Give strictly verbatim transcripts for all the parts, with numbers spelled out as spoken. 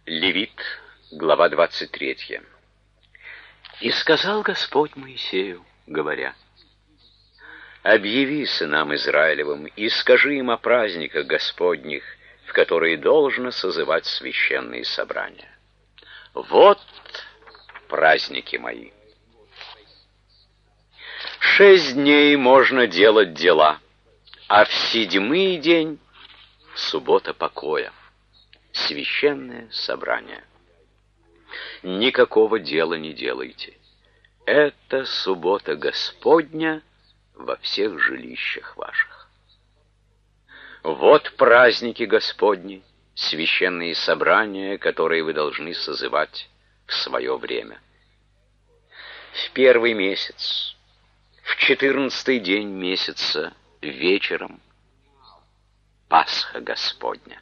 Левит, глава двадцать третья. «И сказал Господь Моисею, говоря: объяви сынам Израилевым и скажи им о праздниках Господних, в которые должно созывать священные собрания. Вот праздники мои. Шесть дней можно делать дела, а в седьмой день — суббота покоя, священное собрание. Никакого дела не делайте. Это суббота Господня во всех жилищах ваших. Вот праздники Господни, священные собрания, которые вы должны созывать в свое время. В первый месяц, в четырнадцатый день месяца, вечером, Пасха Господня.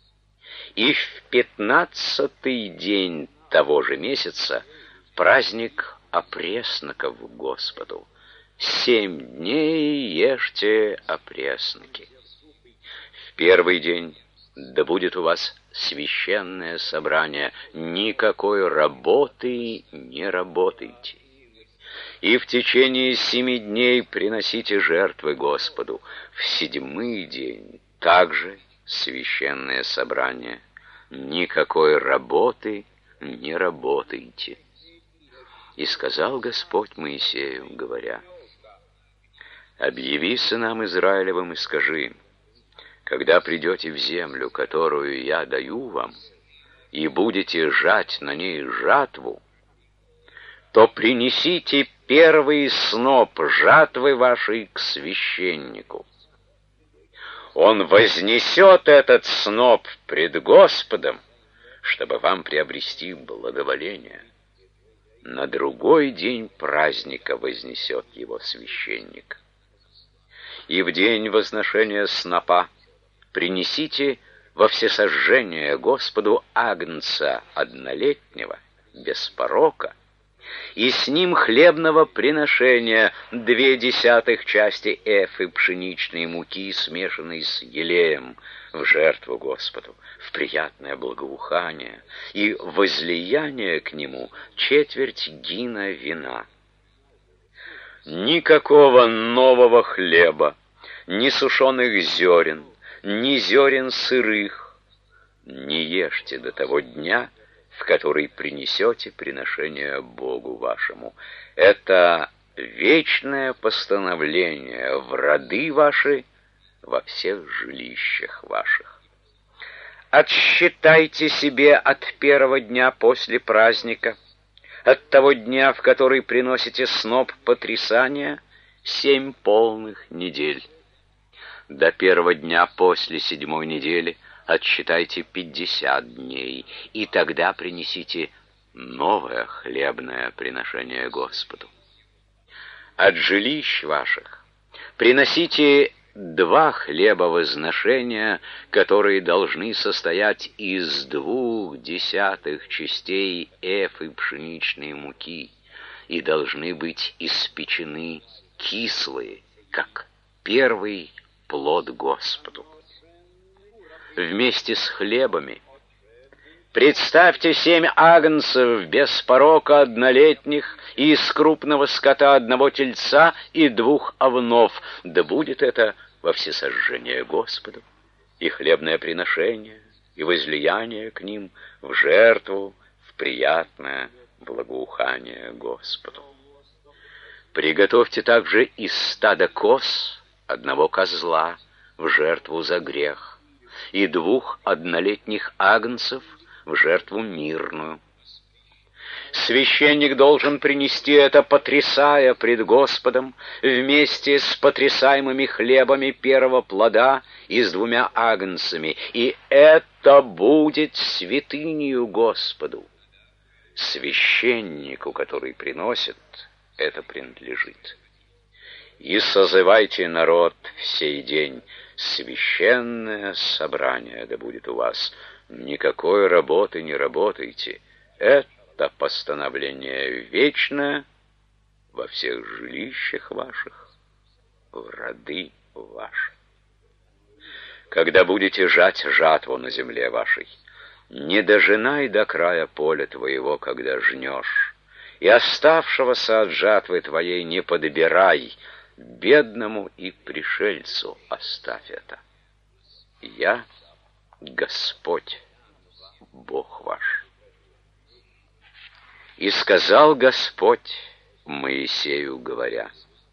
И в пятнадцатый день того же месяца праздник опресноков Господу. Семь дней ешьте опресноки. В первый день да будет у вас священное собрание, никакой работы не работайте. И в течение семи дней приносите жертвы Господу. В седьмой день также священное собрание, никакой работы не работайте. И сказал Господь Моисею, говоря: объяви сынам Израилевым и скажи им: когда придете в землю, которую я даю вам, и будете жать на ней жатву, то принесите первый сноп жатвы вашей к священнику. Он вознесет этот сноп пред Господом, чтобы вам приобрести благоволение. На другой день праздника вознесет его священник. И в день возношения снопа принесите во всесожжение Господу агнца однолетнего, без порока, и с ним хлебного приношения две десятых части эфы пшеничной муки, смешанной с елеем, в жертву Господу, в приятное благоухание, и возлияние к нему четверть гина вина. Никакого нового хлеба, ни сушеных зерен, ни зерен сырых не ешьте до того дня, в который принесете приношение Богу вашему. Это вечное постановление в роды ваши во всех жилищах ваших. Отсчитайте себе от первого дня после праздника, от того дня, в который приносите сноп потрясания, семь полных недель. До первого дня после седьмой недели отсчитайте пятьдесят дней, и тогда принесите новое хлебное приношение Господу. От жилищ ваших приносите два хлеба возношения, которые должны состоять из двух десятых частей эфы пшеничной муки, и должны быть испечены кислые, как первый плод Господу. Вместе с хлебами представьте семь агнцев без порока однолетних и из крупного скота одного тельца и двух овнов, да будет это во всесожжение Господу, и хлебное приношение, и возлияние к ним в жертву, в приятное благоухание Господу. Приготовьте также из стада коз одного козла в жертву за грех, и двух однолетних агнцев в жертву мирную. Священник должен принести это, потрясая пред Господом, вместе с потрясаемыми хлебами первого плода и с двумя агнцами, и это будет святынею Господу. Священнику, который приносит, это принадлежит. И созывайте народ в сей день, священное собрание да будет у вас. Никакой работы не работайте. Это постановление вечное во всех жилищах ваших, в роды ваши. Когда будете жать жатву на земле вашей, Не дожинай до края поля твоего, когда жнешь, и оставшегося от жатвы твоей не подбирай, бедному и пришельцу оставь это. Я Господь, Бог ваш. И сказал Господь Моисею, говоря: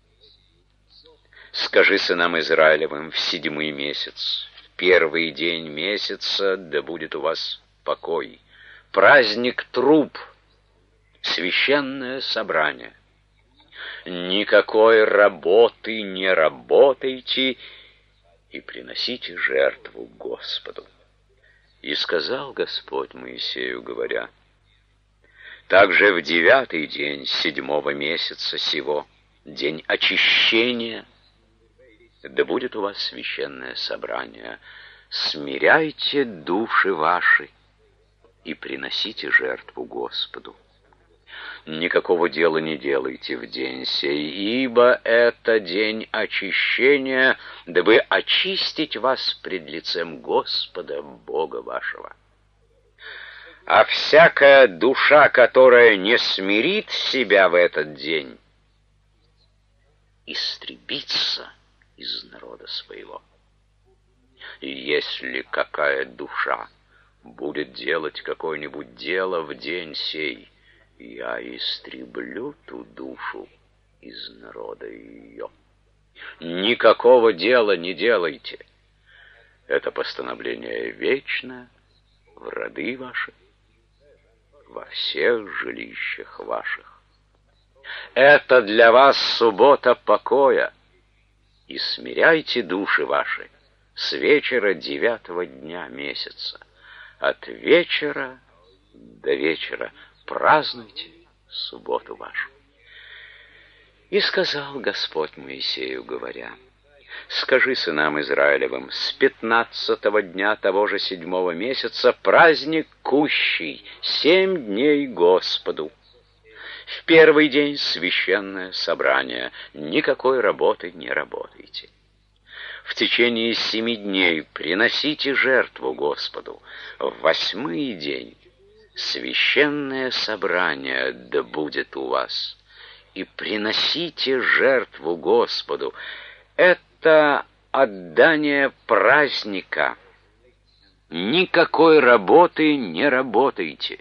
скажи сынам Израилевым в седьмой месяц, в первый день месяца, да будет у вас покой, праздник труб, священное собрание. Никакой работы не работайте и приносите жертву Господу. И сказал Господь Моисею, говоря: также в девятый день седьмого месяца сего, день очищения, да будет у вас священное собрание. Смиряйте души ваши и приносите жертву Господу. Никакого дела не делайте в день сей, ибо это день очищения, дабы очистить вас пред лицем Господа Бога вашего. А всякая душа, которая не смирит себя в этот день, истребится из народа своего. И если какая душа будет делать какое-нибудь дело в день сей, я истреблю ту душу из народа ее. Никакого дела не делайте. Это постановление вечное в роды ваши, во всех жилищах ваших. Это для вас суббота покоя, и смиряйте души ваши с вечера девятого дня месяца. От вечера до вечера празднуйте субботу вашу. И сказал Господь Моисею, говоря: скажи сынам Израилевым, с пятнадцатого дня того же седьмого месяца праздник кущий, семь дней Господу. В первый день священное собрание, никакой работы не работайте. В течение семи дней приносите жертву Господу. В восьмой день священное собрание да будет у вас, и приносите жертву Господу. Это отдание праздника. Никакой работы не работайте.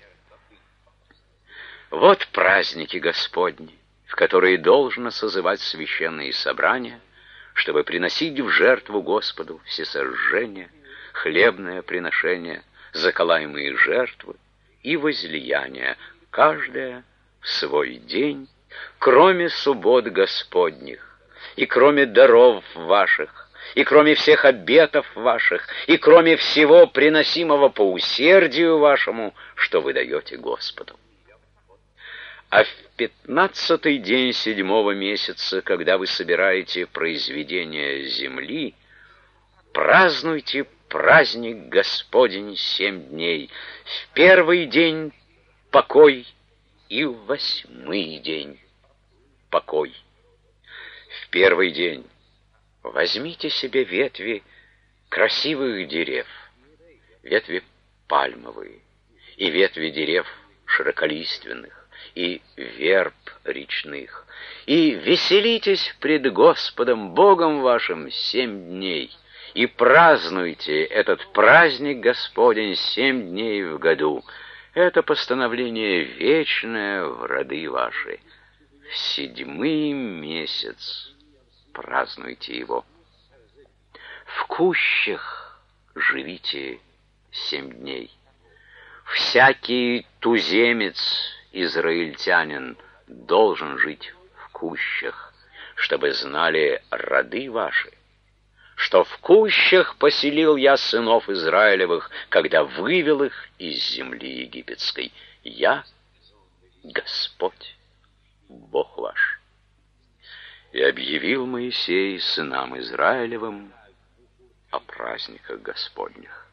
Вот праздники Господни, в которые должно созывать священные собрания, чтобы приносить в жертву Господу всесожжения, хлебное приношение, заколаемые жертвы и возлияния, каждое в свой день, кроме суббот Господних, и кроме даров ваших, и кроме всех обетов ваших, и кроме всего приносимого по усердию вашему, что вы даете Господу. А в пятнадцатый день седьмого месяца, когда вы собираете произведение земли, празднуйте праздник Господень семь дней. В первый день покой, и в восьмый день покой. В первый день возьмите себе ветви красивых дерев, ветви пальмовые, и ветви дерев широколиственных, и верб речных, и веселитесь пред Господом Богом вашим семь дней, и празднуйте этот праздник Господень семь дней в году. Это постановление вечное в роды ваши. В седьмой месяц празднуйте его. В кущах живите семь дней. Всякий туземец, израильтянин, должен жить в кущах, чтобы знали роды ваши, что в кущах поселил я сынов Израилевых, когда вывел их из земли египетской. Я Господь, Бог ваш. И объявил Моисей сынам Израилевым о праздниках Господних.